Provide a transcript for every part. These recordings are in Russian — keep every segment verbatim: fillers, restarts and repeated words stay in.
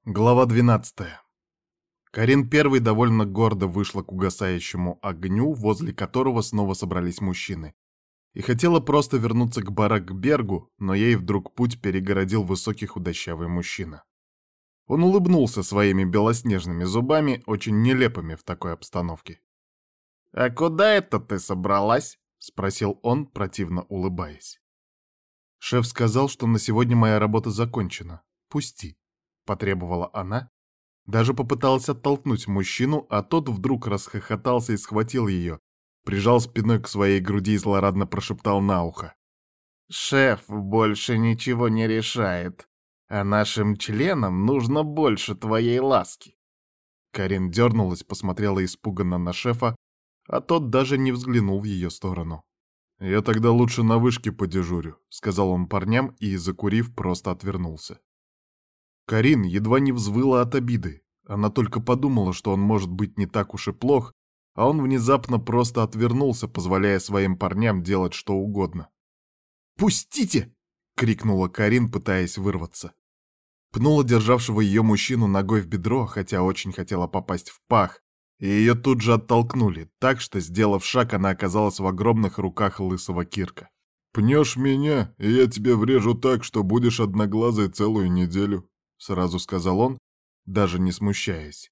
Глава двенадцатая. Карин первой довольно гордо вышла к угасающему огню, возле которого снова собрались мужчины, и хотела просто вернуться к Баракбергу, но ей вдруг путь перегородил высокий худощавый мужчина. Он улыбнулся своими белоснежными зубами, очень нелепыми в такой обстановке. «А куда это ты собралась?» — спросил он, противно улыбаясь. «Шеф сказал, что на сегодня моя работа закончена. Пусти», — потребовала она. Даже попыталась оттолкнуть мужчину, а тот вдруг расхохотался и схватил ее, прижал спиной к своей груди и злорадно прошептал на ухо. «Шеф больше ничего не решает, а нашим членам нужно больше твоей ласки». Карин дернулась, посмотрела испуганно на шефа, а тот даже не взглянул в ее сторону. «Я тогда лучше на вышке подежурю», — сказал он парням и, закурив, просто отвернулся. Карин едва не взвыла от обиды. Она только подумала, что он может быть не так уж и плох, а он внезапно просто отвернулся, позволяя своим парням делать что угодно. «Пустите!» — крикнула Карин, пытаясь вырваться. Пнула державшего ее мужчину ногой в бедро, хотя очень хотела попасть в пах, и ее тут же оттолкнули, так что, сделав шаг, она оказалась в огромных руках лысого Кирка. «Пнешь меня, и я тебе врежу так, что будешь одноглазой целую неделю», — сразу сказал он, даже не смущаясь.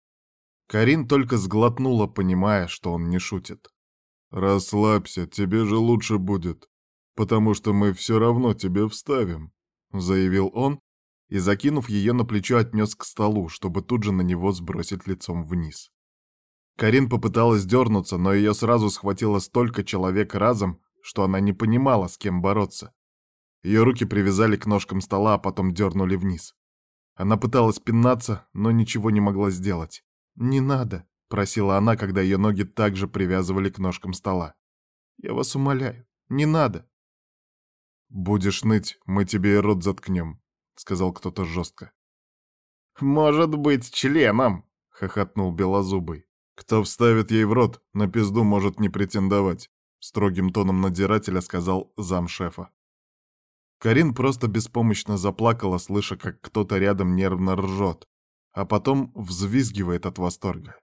Карин только сглотнула, понимая, что он не шутит. «Расслабься, тебе же лучше будет, потому что мы все равно тебе вставим», — заявил он и, закинув ее на плечо, отнес к столу, чтобы тут же на него сбросить лицом вниз. Карин попыталась дернуться, но ее сразу схватило столько человек разом, что она не понимала, с кем бороться. Ее руки привязали к ножкам стола, а потом дернули вниз. Она пыталась пинаться, но ничего не могла сделать. «Не надо», — просила она, когда ее ноги также привязывали к ножкам стола. «Я вас умоляю, не надо». «Будешь ныть, мы тебе и рот заткнем», — сказал кто-то жестко. «Может быть, членом», — хохотнул Белозубый. «Кто вставит ей в рот, на пизду может не претендовать», — строгим тоном надзирателя сказал замшефа. Карин просто беспомощно заплакала, слыша, как кто-то рядом нервно ржет, а потом взвизгивает от восторга.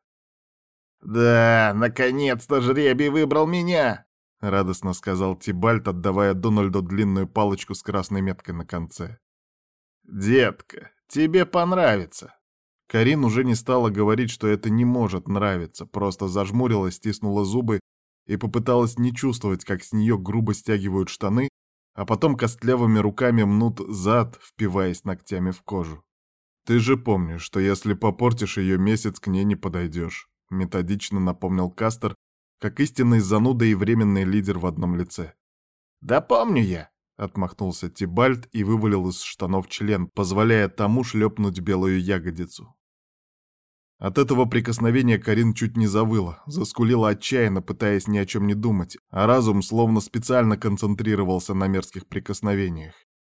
«Да, наконец-то жребий выбрал меня!» — радостно сказал Тибальт, отдавая Дональду длинную палочку с красной меткой на конце. «Детка, тебе понравится!» Карин уже не стала говорить, что это не может нравиться, просто зажмурилась, стиснула зубы и попыталась не чувствовать, как с нее грубо стягивают штаны, а потом костлявыми руками мнут зад, впиваясь ногтями в кожу. «Ты же помнишь, что если попортишь ее, месяц к ней не подойдешь», — методично напомнил Кастер, как истинный зануда и временный лидер в одном лице. «Да помню я», — отмахнулся Тибальт и вывалил из штанов член, позволяя тому шлепнуть белую ягодицу. От этого прикосновения Карин чуть не завыла, заскулила отчаянно, пытаясь ни о чем не думать, а разум словно специально концентрировался на мерзких прикосновениях.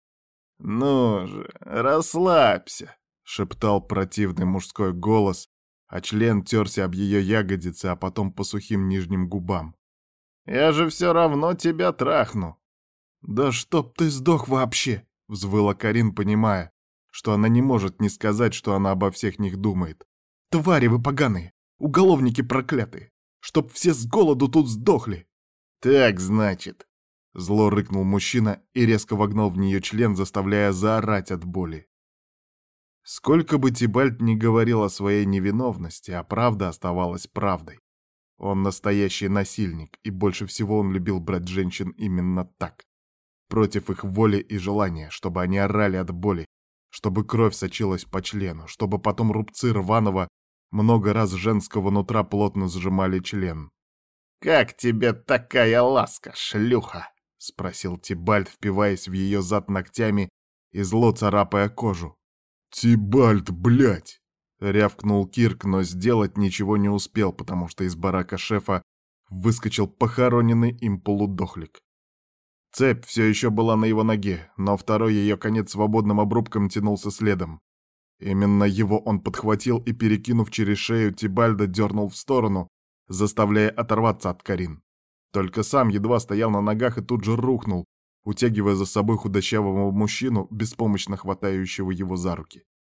«Ну же, расслабься», — шептал противный мужской голос, а член терся об ее ягодицы, а потом по сухим нижним губам. «Я же все равно тебя трахну». «Да чтоб ты сдох вообще!» — взвыла Карин, понимая, что она не может не сказать, что она обо всех них думает. «Твари вы поганые! Уголовники проклятые! Чтоб все с голоду тут сдохли!» «Так, значит!» — зло рыкнул мужчина и резко вогнал в нее член, заставляя заорать от боли. Сколько бы Тибальт ни говорил о своей невиновности, а правда оставалась правдой. Он настоящий насильник, и больше всего он любил брать женщин именно так. Против их воли и желания, чтобы они орали от боли, чтобы кровь сочилась по члену, чтобы потом рубцы рваного много раз женского нутра плотно сжимали член. «Как тебе такая ласка, шлюха?» — спросил Тибальт, впиваясь в ее зад ногтями и зло царапая кожу. «Тибальт, блядь!» — рявкнул Кирк, но сделать ничего не успел, потому что из барака шефа выскочил похороненный им полудохлик. Цепь все еще была на его ноге, но второй ее конец свободным обрубком тянулся следом. Именно его он подхватил и, перекинув через шею, Тибальда дернул в сторону, заставляя оторваться от Карин. Только сам едва стоял на ногах и тут же рухнул, утягивая за собой худощавого мужчину, беспомощно хватающего его за руки.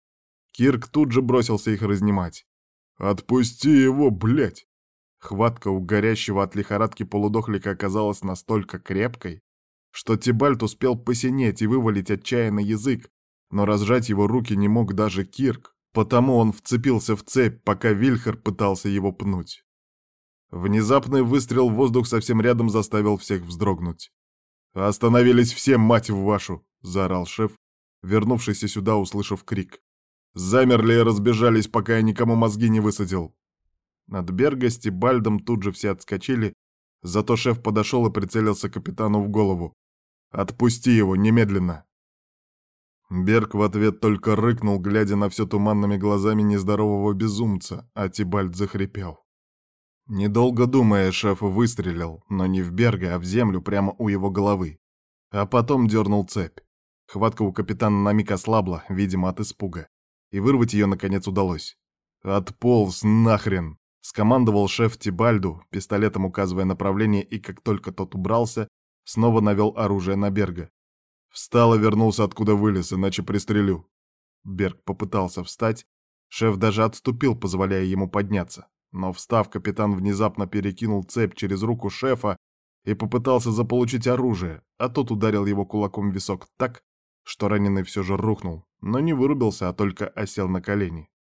Кирк тут же бросился их разнимать. «Отпусти его, блядь!» Хватка у горящего от лихорадки полудохлика оказалась настолько крепкой, что Тибальт успел посинеть и вывалить отчаянно язык, но разжать его руки не мог даже Кирк, потому он вцепился в цепь, пока Вильхер пытался его пнуть. Внезапный выстрел в воздух совсем рядом заставил всех вздрогнуть. «Остановились все, мать в вашу!» — заорал шеф, вернувшийся сюда, услышав крик. «Замерли и разбежались, пока я никому мозги не высадил!» Над Берго с Тибальдом тут же все отскочили, зато шеф подошел и прицелился капитану в голову. «Отпусти его, немедленно!» Берг в ответ только рыкнул, глядя на все туманными глазами нездорового безумца, а Тибальд захрипел. Недолго думая, шеф выстрелил, но не в Берга, а в землю прямо у его головы. А потом дернул цепь. Хватка у капитана на миг ослабла, видимо, от испуга. И вырвать ее, наконец, удалось. «Отполз нахрен!» — скомандовал шеф Тибальду, пистолетом указывая направление, и как только тот убрался, снова навел оружие на Берга. «Встал и вернулся, откуда вылез, иначе пристрелю». Берг попытался встать. Шеф даже отступил, позволяя ему подняться. Но, встав, капитан внезапно перекинул цепь через руку шефа и попытался заполучить оружие, а тот ударил его кулаком в висок так, что раненый все же рухнул, но не вырубился, а только осел на колени.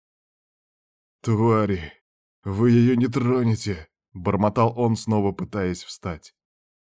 «Твари, вы ее не тронете!» — бормотал он, снова пытаясь встать.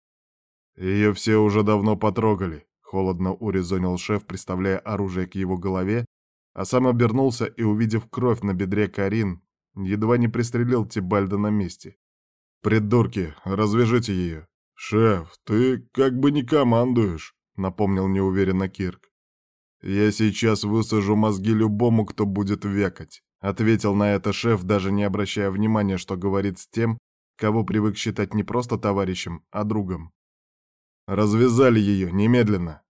«Ее все уже давно потрогали», — холодно урезонил шеф, приставляя оружие к его голове, а сам обернулся и, увидев кровь на бедре Карин, едва не пристрелил Тибальда на месте. «Придурки, развяжите ее!» «Шеф, ты как бы не командуешь», — напомнил неуверенно Кирк. «Я сейчас высажу мозги любому, кто будет векать», — ответил на это шеф, даже не обращая внимания, что говорит с тем, кого привык считать не просто товарищем, а другом. «Развязали ее, немедленно!»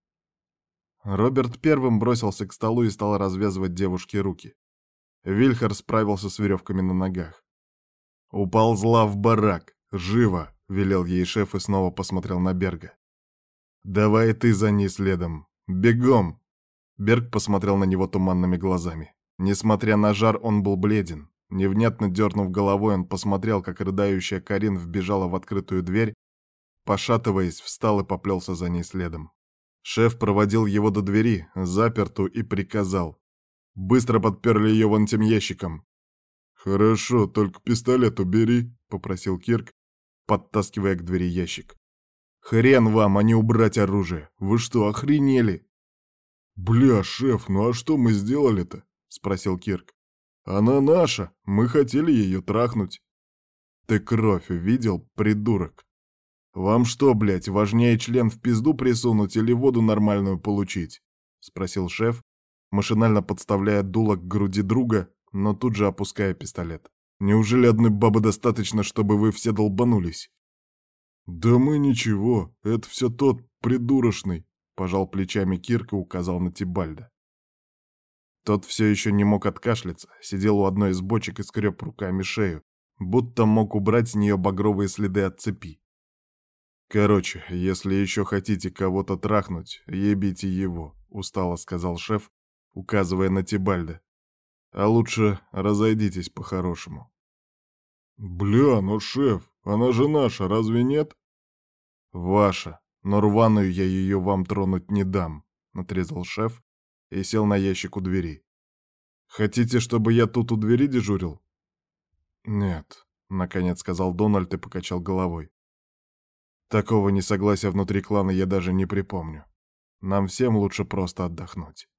Роберт первым бросился к столу и стал развязывать девушке руки. Вильхер справился с веревками на ногах. «Уползла в барак! Живо!» — велел ей шеф и снова посмотрел на Берга. «Давай ты за ней следом! Бегом!» Берг посмотрел на него туманными глазами. Несмотря на жар, он был бледен. Невнятно дернув головой, он посмотрел, как рыдающая Карин вбежала в открытую дверь, пошатываясь, встал и поплелся за ней следом. Шеф проводил его до двери, заперту, и приказал: «Быстро подперли ее вон тем ящиком». «Хорошо, только пистолет убери», — попросил Кирк, подтаскивая к двери ящик. «Хрен вам, а не убрать оружие! Вы что, охренели?» «Бля, шеф, ну а что мы сделали-то?» — спросил Кирк. «Она наша, мы хотели ее трахнуть». «Ты кровь видел, придурок? Вам что, блядь, важнее член в пизду присунуть или воду нормальную получить?» — спросил шеф, машинально подставляя дуло к груди друга, но тут же опуская пистолет. «Неужели одной бабы достаточно, чтобы вы все долбанулись?» «Да мы ничего, это все тот придурочный», — пожал плечами Кирк и указал на Тибальда. Тот все еще не мог откашляться, сидел у одной из бочек и скреб руками шею, будто мог убрать с нее багровые следы от цепи. «Короче, если еще хотите кого-то трахнуть, ебите его», — устало сказал шеф, указывая на Тибальда. «А лучше разойдитесь по-хорошему». «Бля, ну шеф, она же наша, разве нет?» «Ваша, но рваную я ее вам тронуть не дам», — отрезал шеф и сел на ящик у двери. «Хотите, чтобы я тут у двери дежурил?» «Нет», — наконец сказал Дональд и покачал головой. «Такого несогласия внутри клана я даже не припомню. Нам всем лучше просто отдохнуть».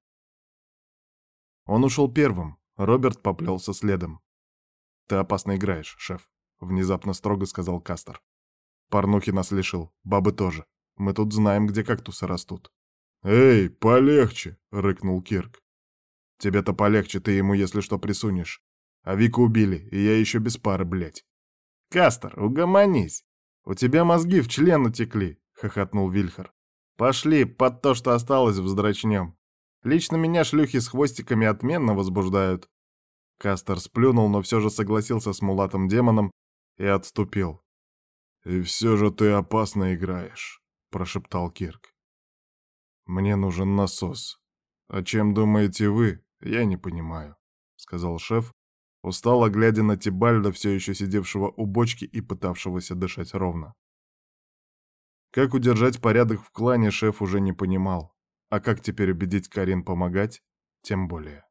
Он ушел первым, Роберт поплелся следом. «Ты опасно играешь, шеф», — внезапно строго сказал Кастер. «Порнухи нас лишил, бабы тоже. Мы тут знаем, где кактусы растут». «Эй, полегче!» — рыкнул Кирк. «Тебе-то полегче, ты ему, если что, присунешь. А Вику убили, и я еще без пары, блядь». «Кастер, угомонись! У тебя мозги в член утекли!» — хохотнул Вильхер. «Пошли, под то, что осталось, вздрачнем. Лично меня шлюхи с хвостиками отменно возбуждают». Кастер сплюнул, но все же согласился с мулатым демоном и отступил. «И все же ты опасно играешь», — прошептал Кирк. «Мне нужен насос. А чем думаете вы, Я не понимаю, сказал шеф, устало глядя на Тибальда, все еще сидевшего у бочки и пытавшегося дышать ровно. Как удержать порядок в клане, шеф уже не понимал, а как теперь убедить Карин помогать, тем более.